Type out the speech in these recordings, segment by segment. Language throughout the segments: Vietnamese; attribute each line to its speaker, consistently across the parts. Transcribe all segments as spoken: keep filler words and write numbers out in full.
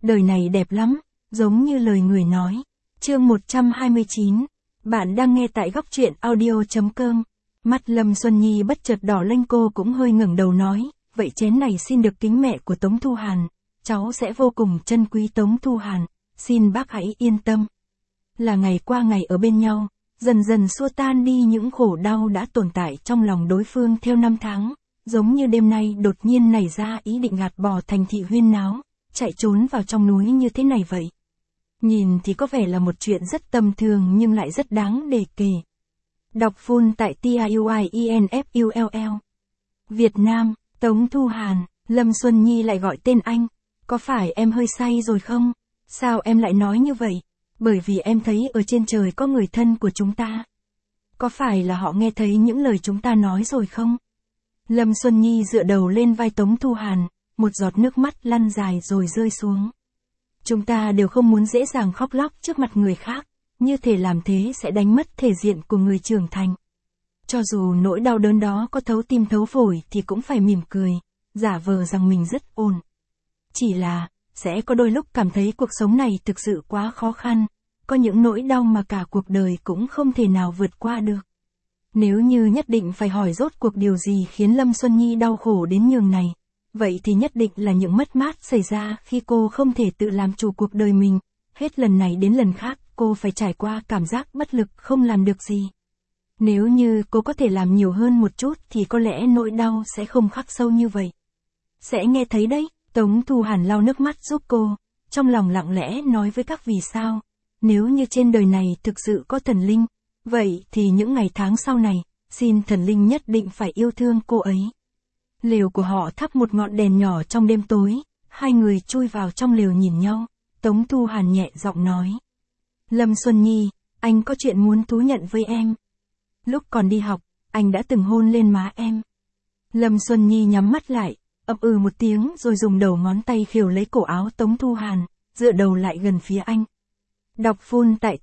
Speaker 1: đời này đẹp lắm, giống như lời người nói. Chương một trăm hai mươi chín. Bạn đang nghe tại góc truyện audio chấm com. Mắt Lâm Xuân Nhi bất chợt đỏ lên, cô cũng hơi ngẩng đầu nói, vậy chén này xin được kính mẹ của Tống Thu Hàn, cháu sẽ vô cùng trân quý Tống Thu Hàn, xin bác hãy yên tâm. Là ngày qua ngày ở bên nhau, dần dần xua tan đi những khổ đau đã tồn tại trong lòng đối phương theo năm tháng, giống như đêm nay đột nhiên nảy ra ý định gạt bỏ thành thị huyên náo, chạy trốn vào trong núi như thế này vậy. Nhìn thì có vẻ là một chuyện rất tầm thường nhưng lại rất đáng để kể. Đọc full tại TIUIENFULL. Việt Nam, Tống Thu Hàn, Lâm Xuân Nhi lại gọi tên anh. Có phải em hơi say rồi không? Sao em lại nói như vậy? Bởi vì em thấy ở trên trời có người thân của chúng ta. Có phải là họ nghe thấy những lời chúng ta nói rồi không? Lâm Xuân Nhi dựa đầu lên vai Tống Thu Hàn, một giọt nước mắt lăn dài rồi rơi xuống. Chúng ta đều không muốn dễ dàng khóc lóc trước mặt người khác, như thể làm thế sẽ đánh mất thể diện của người trưởng thành. Cho dù nỗi đau đớn đó có thấu tim thấu phổi thì cũng phải mỉm cười, giả vờ rằng mình rất ổn. Chỉ là, sẽ có đôi lúc cảm thấy cuộc sống này thực sự quá khó khăn, có những nỗi đau mà cả cuộc đời cũng không thể nào vượt qua được. Nếu như nhất định phải hỏi rốt cuộc điều gì khiến Lâm Xuân Nhi đau khổ đến nhường này, vậy thì nhất định là những mất mát xảy ra khi cô không thể tự làm chủ cuộc đời mình, hết lần này đến lần khác cô phải trải qua cảm giác bất lực không làm được gì. Nếu như cô có thể làm nhiều hơn một chút thì có lẽ nỗi đau sẽ không khắc sâu như vậy. Sẽ nghe thấy đấy, Tống Thu Hàn lau nước mắt giúp cô, trong lòng lặng lẽ nói với các vì sao, nếu như trên đời này thực sự có thần linh, vậy thì những ngày tháng sau này, xin thần linh nhất định phải yêu thương cô ấy. Lều của họ thắp một ngọn đèn nhỏ trong đêm tối, hai người chui vào trong lều nhìn nhau, Tống Thu Hàn nhẹ giọng nói. Lâm Xuân Nhi, anh có chuyện muốn thú nhận với em. Lúc còn đi học, anh đã từng hôn lên má em. Lâm Xuân Nhi nhắm mắt lại, ậm ừ một tiếng rồi dùng đầu ngón tay khều lấy cổ áo Tống Thu Hàn, dựa đầu lại gần phía anh. Đọc full tại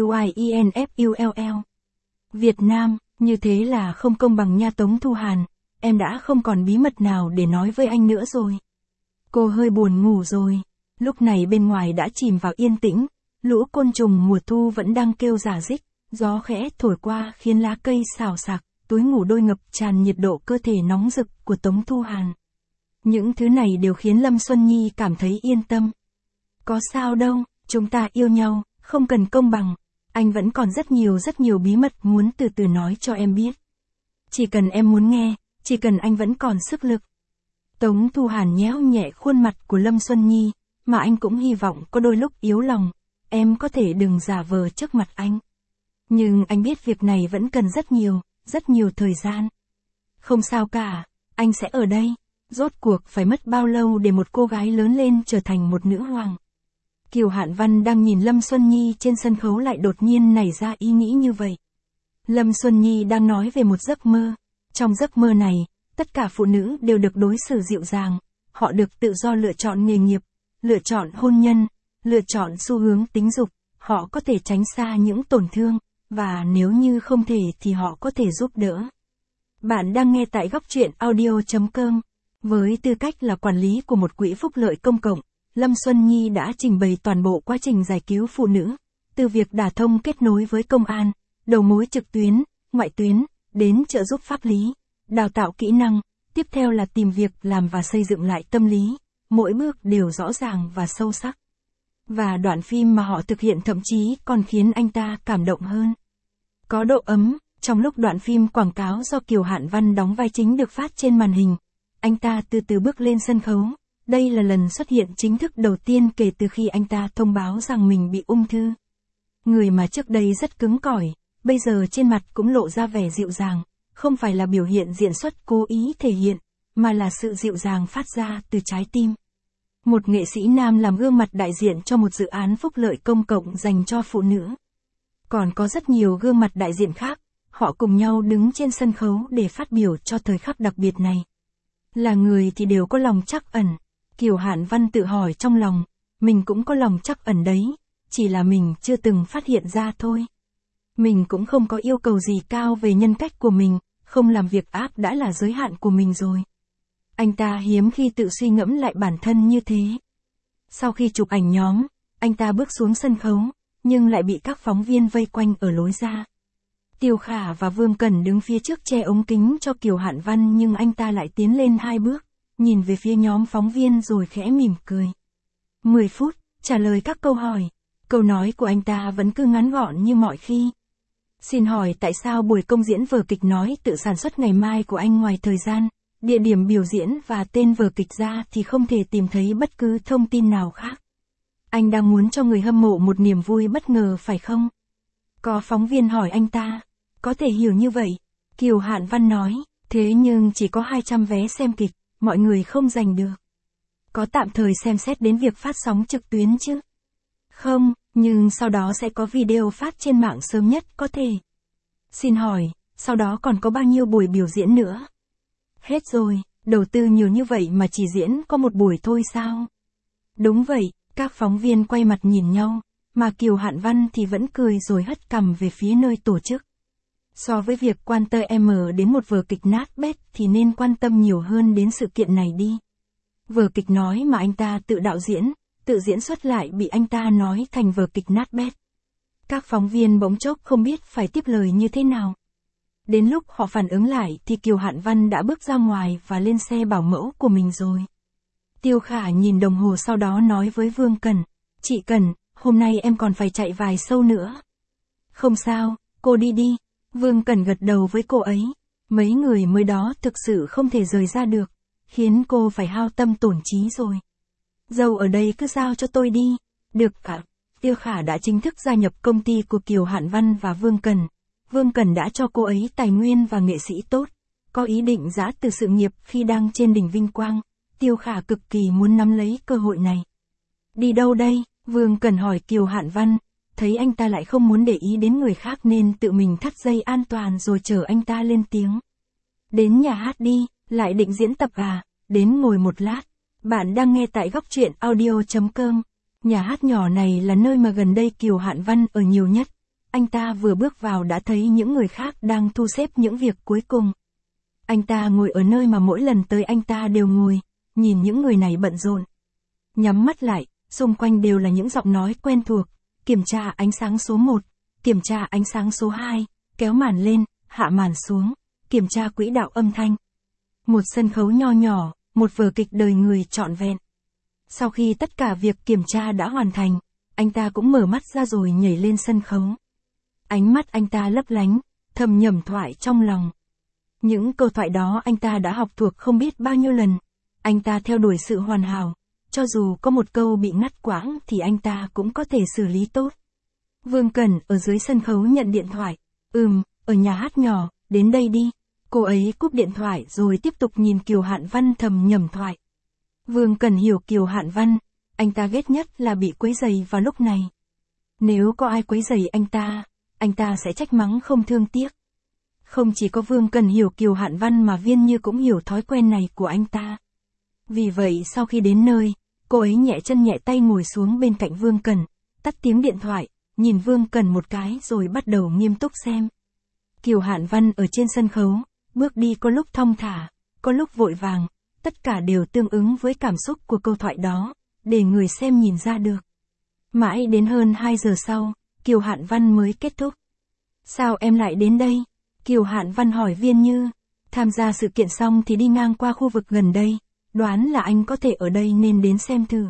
Speaker 1: TIUIENFULL. Việt Nam, như thế là không công bằng nha Tống Thu Hàn, em đã không còn bí mật nào để nói với anh nữa rồi. Cô hơi buồn ngủ rồi, lúc này bên ngoài đã chìm vào yên tĩnh, lũ côn trùng mùa thu vẫn đang kêu rả rích, gió khẽ thổi qua khiến lá cây xào xạc, túi ngủ đôi ngập tràn nhiệt độ cơ thể nóng rực của Tống Thu Hàn. Những thứ này đều khiến Lâm Xuân Nhi cảm thấy yên tâm. Có sao đâu, chúng ta yêu nhau, không cần công bằng, anh vẫn còn rất nhiều rất nhiều bí mật muốn từ từ nói cho em biết. Chỉ cần em muốn nghe, chỉ cần anh vẫn còn sức lực. Tống Thu Hàn nhéo nhẹ khuôn mặt của Lâm Xuân Nhi, mà anh cũng hy vọng có đôi lúc yếu lòng, em có thể đừng giả vờ trước mặt anh. Nhưng anh biết việc này vẫn cần rất nhiều, rất nhiều thời gian. Không sao cả, anh sẽ ở đây. Rốt cuộc phải mất bao lâu để một cô gái lớn lên trở thành một nữ hoàng. Kiều Hạn Văn đang nhìn Lâm Xuân Nhi trên sân khấu lại đột nhiên nảy ra ý nghĩ như vậy. Lâm Xuân Nhi đang nói về một giấc mơ. Trong giấc mơ này, tất cả phụ nữ đều được đối xử dịu dàng, họ được tự do lựa chọn nghề nghiệp, lựa chọn hôn nhân, lựa chọn xu hướng tính dục, họ có thể tránh xa những tổn thương, và nếu như không thể thì họ có thể giúp đỡ. Bạn đang nghe tại góc truyện audio chấm com. Với tư cách là quản lý của một quỹ phúc lợi công cộng, Lâm Xuân Nhi đã trình bày toàn bộ quá trình giải cứu phụ nữ, từ việc đả thông kết nối với công an, đầu mối trực tuyến, ngoại tuyến, đến trợ giúp pháp lý, đào tạo kỹ năng, tiếp theo là tìm việc làm và xây dựng lại tâm lý, mỗi bước đều rõ ràng và sâu sắc. Và đoạn phim mà họ thực hiện thậm chí còn khiến anh ta cảm động hơn. Có độ ấm, trong lúc đoạn phim quảng cáo do Kiều Hạn Văn đóng vai chính được phát trên màn hình, anh ta từ từ bước lên sân khấu, đây là lần xuất hiện chính thức đầu tiên kể từ khi anh ta thông báo rằng mình bị ung thư. Người mà trước đây rất cứng cỏi, bây giờ trên mặt cũng lộ ra vẻ dịu dàng, không phải là biểu hiện diễn xuất cố ý thể hiện, mà là sự dịu dàng phát ra từ trái tim. Một nghệ sĩ nam làm gương mặt đại diện cho một dự án phúc lợi công cộng dành cho phụ nữ. Còn có rất nhiều gương mặt đại diện khác, họ cùng nhau đứng trên sân khấu để phát biểu cho thời khắc đặc biệt này. Là người thì đều có lòng trắc ẩn. Kiều Hạn Văn tự hỏi trong lòng, mình cũng có lòng trắc ẩn đấy, chỉ là mình chưa từng phát hiện ra thôi. Mình cũng không có yêu cầu gì cao về nhân cách của mình, không làm việc ác đã là giới hạn của mình rồi. Anh ta hiếm khi tự suy ngẫm lại bản thân như thế. Sau khi chụp ảnh nhóm, anh ta bước xuống sân khấu, nhưng lại bị các phóng viên vây quanh ở lối ra. Tiêu Khả và Vương Cẩn đứng phía trước che ống kính cho Kiều Hạn Văn, nhưng anh ta lại tiến lên hai bước, nhìn về phía nhóm phóng viên rồi khẽ mỉm cười. mười phút, trả lời các câu hỏi. Câu nói của anh ta vẫn cứ ngắn gọn như mọi khi. Xin hỏi tại sao buổi công diễn vở kịch nói tự sản xuất ngày mai của anh ngoài thời gian, địa điểm biểu diễn và tên vở kịch ra thì không thể tìm thấy bất cứ thông tin nào khác? Anh đang muốn cho người hâm mộ một niềm vui bất ngờ phải không? Có phóng viên hỏi anh ta. Có thể hiểu như vậy. Kiều Hạn Văn nói, thế nhưng chỉ có hai trăm vé xem kịch, mọi người không giành được. Có tạm thời xem xét đến việc phát sóng trực tuyến chứ? Không, nhưng sau đó sẽ có video phát trên mạng sớm nhất có thể. Xin hỏi, sau đó còn có bao nhiêu buổi biểu diễn nữa? Hết rồi, đầu tư nhiều như vậy mà chỉ diễn có một buổi thôi sao? Đúng vậy, các phóng viên quay mặt nhìn nhau, mà Kiều Hạn Văn thì vẫn cười rồi hất cằm về phía nơi tổ chức. So với việc quan tâm em đến một vở kịch nát bét thì nên quan tâm nhiều hơn đến sự kiện này đi. Vở kịch nói mà anh ta tự đạo diễn, tự diễn xuất lại bị anh ta nói thành vở kịch nát bét. Các phóng viên bỗng chốc không biết phải tiếp lời như thế nào. Đến lúc họ phản ứng lại thì Kiều Hạn Văn đã bước ra ngoài và lên xe bảo mẫu của mình rồi. Tiêu Khả nhìn đồng hồ sau đó nói với Vương Cẩn, chị Cẩn, hôm nay em còn phải chạy vài show nữa. Không sao, cô đi đi. Vương Cẩn gật đầu với cô ấy. Mấy người mới đó thực sự không thể rời ra được, khiến cô phải hao tâm tổn trí rồi. Dâu ở đây cứ giao cho tôi đi. Được cả. Tiêu Khả đã chính thức gia nhập công ty của Kiều Hạn Văn và Vương Cẩn. Vương Cẩn đã cho cô ấy tài nguyên và nghệ sĩ tốt, có ý định giã từ sự nghiệp khi đang trên đỉnh vinh quang. Tiêu Khả cực kỳ muốn nắm lấy cơ hội này. Đi đâu đây? Vương Cẩn hỏi Kiều Hạn Văn. Thấy anh ta lại không muốn để ý đến người khác nên tự mình thắt dây an toàn rồi chờ anh ta lên tiếng. Đến nhà hát đi, lại định diễn tập à? Đến ngồi một lát. Bạn đang nghe tại góc truyện audio chấm com. Nhà hát nhỏ này là nơi mà gần đây Kiều Hạn Văn ở nhiều nhất. Anh ta vừa bước vào đã thấy những người khác đang thu xếp những việc cuối cùng. Anh ta ngồi ở nơi mà mỗi lần tới anh ta đều ngồi, nhìn những người này bận rộn. Nhắm mắt lại, xung quanh đều là những giọng nói quen thuộc. Kiểm tra ánh sáng số một, kiểm tra ánh sáng số hai, kéo màn lên, hạ màn xuống, kiểm tra quỹ đạo âm thanh. Một sân khấu nho nhỏ, một vở kịch đời người trọn vẹn. Sau khi tất cả việc kiểm tra đã hoàn thành, anh ta cũng mở mắt ra rồi nhảy lên sân khấu. Ánh mắt anh ta lấp lánh, thầm nhẩm thoại trong lòng. Những câu thoại đó anh ta đã học thuộc không biết bao nhiêu lần. Anh ta theo đuổi sự hoàn hảo. Cho dù có một câu bị ngắt quãng thì anh ta cũng có thể xử lý tốt. Vương Cẩn ở dưới sân khấu nhận điện thoại. Ừm, ở nhà hát nhỏ, đến đây đi. Cô ấy cúp điện thoại rồi tiếp tục nhìn Kiều Hạn Văn thầm nhẩm thoại. Vương Cẩn hiểu Kiều Hạn Văn, anh ta ghét nhất là bị quấy rầy vào lúc này. Nếu có ai quấy rầy anh ta, anh ta sẽ trách mắng không thương tiếc. Không chỉ có Vương Cẩn hiểu Kiều Hạn Văn mà Viên Như cũng hiểu thói quen này của anh ta. Vì vậy sau khi đến nơi, cô ấy nhẹ chân nhẹ tay ngồi xuống bên cạnh Vương Cẩn, tắt tiếng điện thoại, nhìn Vương Cẩn một cái rồi bắt đầu nghiêm túc xem. Kiều Hạn Văn ở trên sân khấu, bước đi có lúc thong thả, có lúc vội vàng, tất cả đều tương ứng với cảm xúc của câu thoại đó, để người xem nhìn ra được. Mãi đến hơn hai giờ sau, Kiều Hạn Văn mới kết thúc. Sao em lại đến đây? Kiều Hạn Văn hỏi Viên Như. Tham gia sự kiện xong thì đi ngang qua khu vực gần đây, đoán là anh có thể ở đây nên đến xem thử.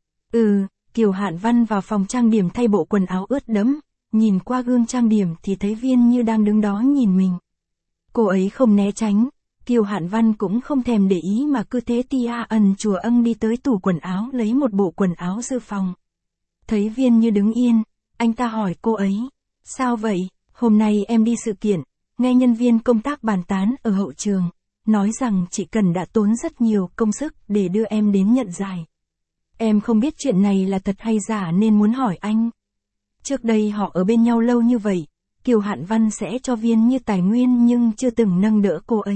Speaker 1: Ừ, Kiều Hạn Văn vào phòng trang điểm thay bộ quần áo ướt đẫm, nhìn qua gương trang điểm thì thấy Viên Như đang đứng đó nhìn mình. Cô ấy không né tránh, Kiều Hạn Văn cũng không thèm để ý mà cứ thế tia ẩn chùa ân đi tới tủ quần áo lấy một bộ quần áo dự phòng. Thấy Viên Như đứng yên, anh ta hỏi cô ấy, sao vậy, hôm nay em đi sự kiện, nghe nhân viên công tác bàn tán ở hậu trường, nói rằng chị Cần đã tốn rất nhiều công sức để đưa em đến nhận giải. Em không biết chuyện này là thật hay giả nên muốn hỏi anh. Trước đây họ ở bên nhau lâu như vậy, Kiều Hạn Văn sẽ cho Viên Như tài nguyên nhưng chưa từng nâng đỡ cô ấy.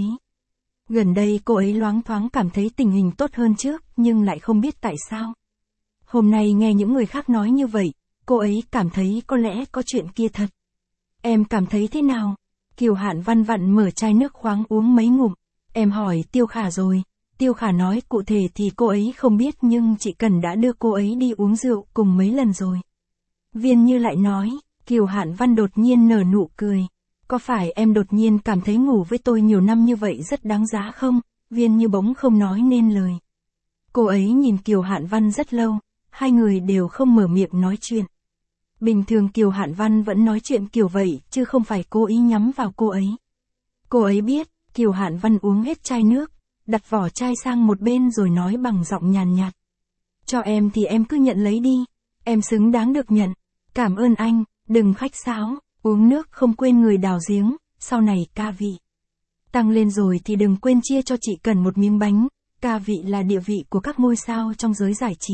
Speaker 1: Gần đây cô ấy loáng thoáng cảm thấy tình hình tốt hơn trước nhưng lại không biết tại sao. Hôm nay nghe những người khác nói như vậy, cô ấy cảm thấy có lẽ có chuyện kia thật. Em cảm thấy thế nào? Kiều Hạn Văn vặn mở chai nước khoáng uống mấy ngụm. Em hỏi Tiêu Khả rồi, Tiêu Khả nói cụ thể thì cô ấy không biết nhưng chị Cần đã đưa cô ấy đi uống rượu cùng mấy lần rồi. Viên Như lại nói, Kiều Hạn Văn đột nhiên nở nụ cười. Có phải em đột nhiên cảm thấy ngủ với tôi nhiều năm như vậy rất đáng giá không? Viên Như bỗng không nói nên lời. Cô ấy nhìn Kiều Hạn Văn rất lâu, hai người đều không mở miệng nói chuyện. Bình thường Kiều Hạn Văn vẫn nói chuyện kiểu vậy, chứ không phải cố ý nhắm vào cô ấy. Cô ấy biết, Kiều Hạn Văn uống hết chai nước, đặt vỏ chai sang một bên rồi nói bằng giọng nhàn nhạt. Cho em thì em cứ nhận lấy đi, em xứng đáng được nhận. Cảm ơn anh, đừng khách sáo, uống nước không quên người đào giếng, sau này ca vị tăng lên rồi thì đừng quên chia cho chị Cần một miếng bánh, ca vị là địa vị của các ngôi sao trong giới giải trí.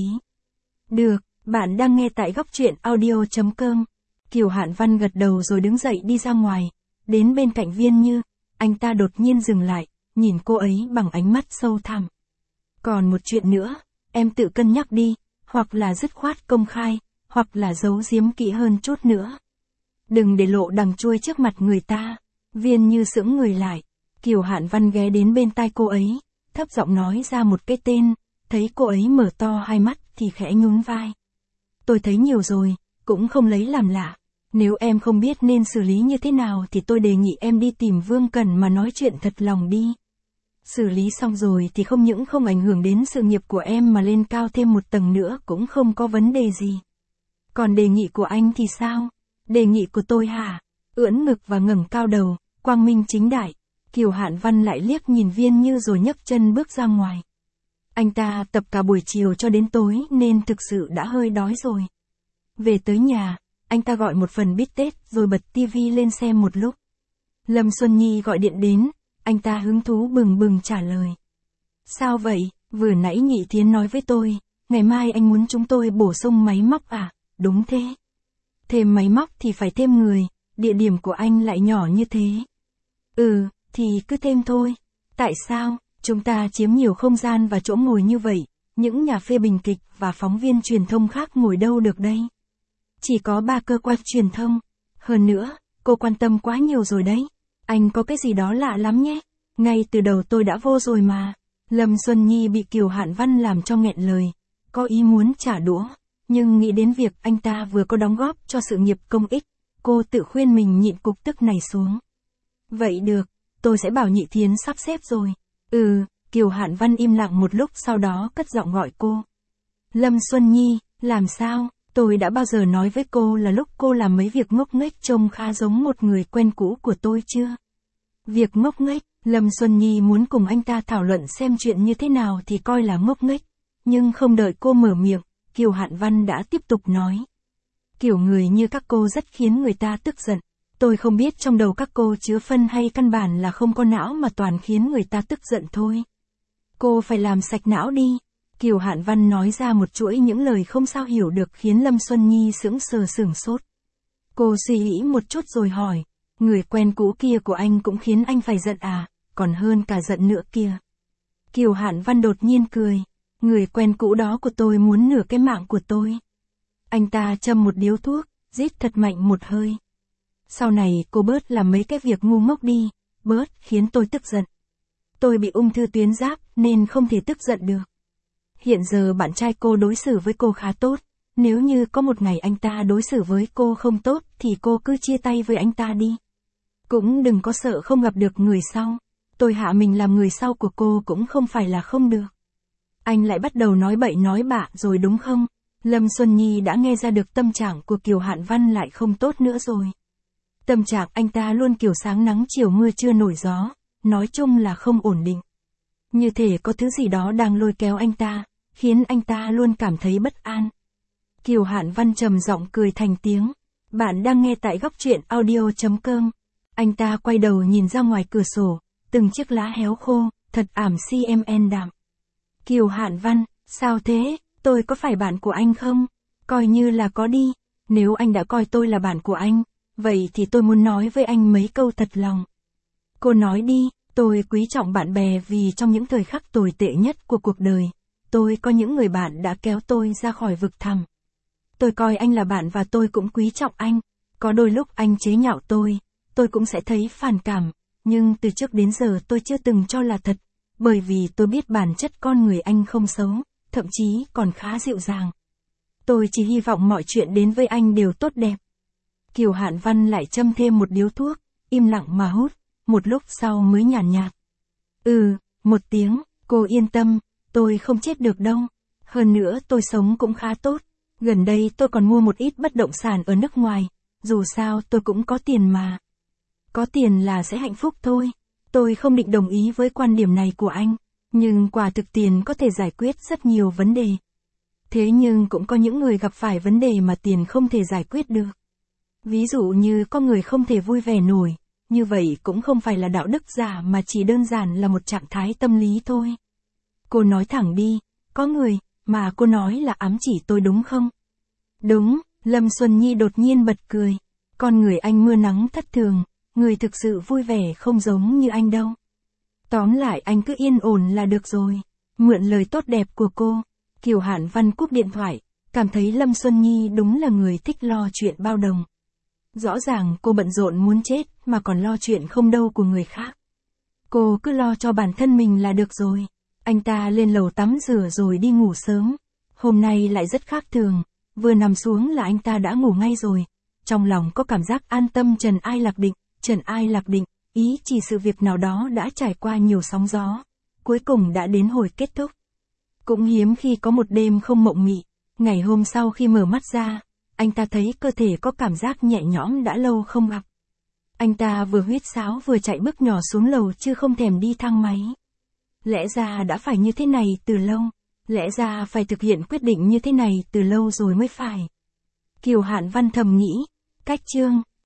Speaker 1: Được, bạn đang nghe tại góc truyện audio chấm com. Kiều Hạn Văn gật đầu rồi đứng dậy đi ra ngoài, đến bên cạnh Viên Như, anh ta đột nhiên dừng lại, nhìn cô ấy bằng ánh mắt sâu thẳm. Còn một chuyện nữa, em tự cân nhắc đi, hoặc là dứt khoát công khai, hoặc là giấu giếm kỹ hơn chút nữa. Đừng để lộ đằng chuôi trước mặt người ta. Viên Như sững người lại, Kiều Hạn Văn ghé đến bên tai cô ấy, thấp giọng nói ra một cái tên, thấy cô ấy mở to hai mắt thì khẽ nhún vai. Tôi thấy nhiều rồi, cũng không lấy làm lạ. Nếu em không biết nên xử lý như thế nào thì tôi đề nghị em đi tìm Vương Cần mà nói chuyện thật lòng đi. Xử lý xong rồi thì không những không ảnh hưởng đến sự nghiệp của em mà lên cao thêm một tầng nữa cũng không có vấn đề gì. Còn đề nghị của anh thì sao? Đề nghị của tôi hả? Ưỡn ngực và ngẩng cao đầu, quang minh chính đại. Kiều Hạn Văn lại liếc nhìn Viên Như rồi nhấc chân bước ra ngoài. Anh ta tập cả buổi chiều cho đến tối nên thực sự đã hơi đói rồi. Về tới nhà, anh ta gọi một phần bít tết rồi bật tivi lên xem một lúc. Lâm Xuân Nhi gọi điện đến, anh ta hứng thú bừng bừng trả lời. Sao vậy, vừa nãy Nhị Thiến nói với tôi, ngày mai anh muốn chúng tôi bổ sung máy móc à? Đúng thế. Thêm máy móc thì phải thêm người, địa điểm của anh lại nhỏ như thế. Ừ, thì cứ thêm thôi. Tại sao? Chúng ta chiếm nhiều không gian và chỗ ngồi như vậy, những nhà phê bình kịch và phóng viên truyền thông khác ngồi đâu được đây? Chỉ có ba cơ quan truyền thông. Hơn nữa, cô quan tâm quá nhiều rồi đấy. Anh có cái gì đó lạ lắm nhé. Ngay từ đầu tôi đã vô rồi mà. Lâm Xuân Nhi bị Kiều Hạn Văn làm cho nghẹn lời, có ý muốn trả đũa, nhưng nghĩ đến việc anh ta vừa có đóng góp cho sự nghiệp công ích, cô tự khuyên mình nhịn cục tức này xuống. Vậy được, tôi sẽ bảo Nhị Thiến sắp xếp rồi. Ừ, Kiều Hạn Văn im lặng một lúc sau đó cất giọng gọi cô. Lâm Xuân Nhi, làm sao? Tôi đã bao giờ nói với cô là lúc cô làm mấy việc ngốc nghếch trông khá giống một người quen cũ của tôi chưa? Việc ngốc nghếch, Lâm Xuân Nhi muốn cùng anh ta thảo luận xem chuyện như thế nào thì coi là ngốc nghếch. Nhưng không đợi cô mở miệng, Kiều Hạn Văn đã tiếp tục nói. Kiểu người như các cô rất khiến người ta tức giận. Tôi không biết trong đầu các cô chứa phân hay căn bản là không có não mà toàn khiến người ta tức giận thôi. Cô phải làm sạch não đi. Kiều Hạn Văn nói ra một chuỗi những lời không sao hiểu được khiến Lâm Xuân Nhi sững sờ sửng sốt. Cô suy nghĩ một chút rồi hỏi, người quen cũ kia của anh cũng khiến anh phải giận à, còn hơn cả giận nữa kia. Kiều Hạn Văn đột nhiên cười, người quen cũ đó của tôi muốn nửa cái mạng của tôi. Anh ta châm một điếu thuốc, rít thật mạnh một hơi. Sau này cô bớt làm mấy cái việc ngu ngốc đi, bớt khiến tôi tức giận. Tôi bị ung thư tuyến giáp nên không thể tức giận được. Hiện giờ bạn trai cô đối xử với cô khá tốt, nếu như có một ngày anh ta đối xử với cô không tốt thì cô cứ chia tay với anh ta đi. Cũng đừng có sợ không gặp được người sau. Tôi hạ mình làm người sau của cô cũng không phải là không được. Anh lại bắt đầu nói bậy nói bạ rồi đúng không? Lâm Xuân Nhi đã nghe ra được tâm trạng của Kiều Hạn Văn lại không tốt nữa rồi. Tâm trạng anh ta luôn kiểu sáng nắng chiều mưa chưa nổi gió, nói chung là không ổn định. Như thể có thứ gì đó đang lôi kéo anh ta, khiến anh ta luôn cảm thấy bất an. Kiều Hạn Văn trầm giọng cười thành tiếng. Bạn đang nghe tại góc truyện audio chấm com. Anh ta quay đầu nhìn ra ngoài cửa sổ, từng chiếc lá héo khô, thật ảm cm đạm. Kiều Hạn Văn, sao thế, tôi có phải bạn của anh không? Coi như là có đi, nếu anh đã coi tôi là bạn của anh, vậy thì tôi muốn nói với anh mấy câu thật lòng. Cô nói đi, tôi quý trọng bạn bè vì trong những thời khắc tồi tệ nhất của cuộc đời, tôi có những người bạn đã kéo tôi ra khỏi vực thẳm. Tôi coi anh là bạn và tôi cũng quý trọng anh, có đôi lúc anh chế nhạo tôi, tôi cũng sẽ thấy phản cảm, nhưng từ trước đến giờ tôi chưa từng cho là thật, bởi vì tôi biết bản chất con người anh không xấu, thậm chí còn khá dịu dàng. Tôi chỉ hy vọng mọi chuyện đến với anh đều tốt đẹp. Kiều Hạn Văn lại châm thêm một điếu thuốc, im lặng mà hút, một lúc sau mới nhàn nhạt, nhạt. Ừ, một tiếng, cô yên tâm, tôi không chết được đâu. Hơn nữa tôi sống cũng khá tốt. Gần đây tôi còn mua một ít bất động sản ở nước ngoài, dù sao tôi cũng có tiền mà. Có tiền là sẽ hạnh phúc thôi. Tôi không định đồng ý với quan điểm này của anh, nhưng quả thực tiền có thể giải quyết rất nhiều vấn đề. Thế nhưng cũng có những người gặp phải vấn đề mà tiền không thể giải quyết được. Ví dụ như có người không thể vui vẻ nổi, như vậy cũng không phải là đạo đức giả mà chỉ đơn giản là một trạng thái tâm lý thôi. Cô nói thẳng đi, có người, mà cô nói là ám chỉ tôi đúng không? Đúng, Lâm Xuân Nhi đột nhiên bật cười. Con người anh mưa nắng thất thường, người thực sự vui vẻ không giống như anh đâu. Tóm lại anh cứ yên ổn là được rồi. Mượn lời tốt đẹp của cô, Kiều Hạn Văn cúp điện thoại, cảm thấy Lâm Xuân Nhi đúng là người thích lo chuyện bao đồng. Rõ ràng cô bận rộn muốn chết mà còn lo chuyện không đâu của người khác. Cô cứ lo cho bản thân mình là được rồi. Anh ta lên lầu tắm rửa rồi đi ngủ sớm. Hôm nay lại rất khác thường, vừa nằm xuống là anh ta đã ngủ ngay rồi. Trong lòng có cảm giác an tâm. Trần Ai Lạc Định, Trần Ai Lạc Định, ý chỉ sự việc nào đó đã trải qua nhiều sóng gió, cuối cùng đã đến hồi kết thúc. Cũng hiếm khi có một đêm không mộng mị. Ngày hôm sau khi mở mắt ra, anh ta thấy cơ thể có cảm giác nhẹ nhõm đã lâu không gặp. Anh ta vừa huýt sáo vừa chạy bước nhỏ xuống lầu chứ không thèm đi thang máy. Lẽ ra đã phải như thế này từ lâu, lẽ ra phải thực hiện quyết định như thế này từ lâu rồi mới phải. Kiều Hạn Văn thầm nghĩ, cách chương.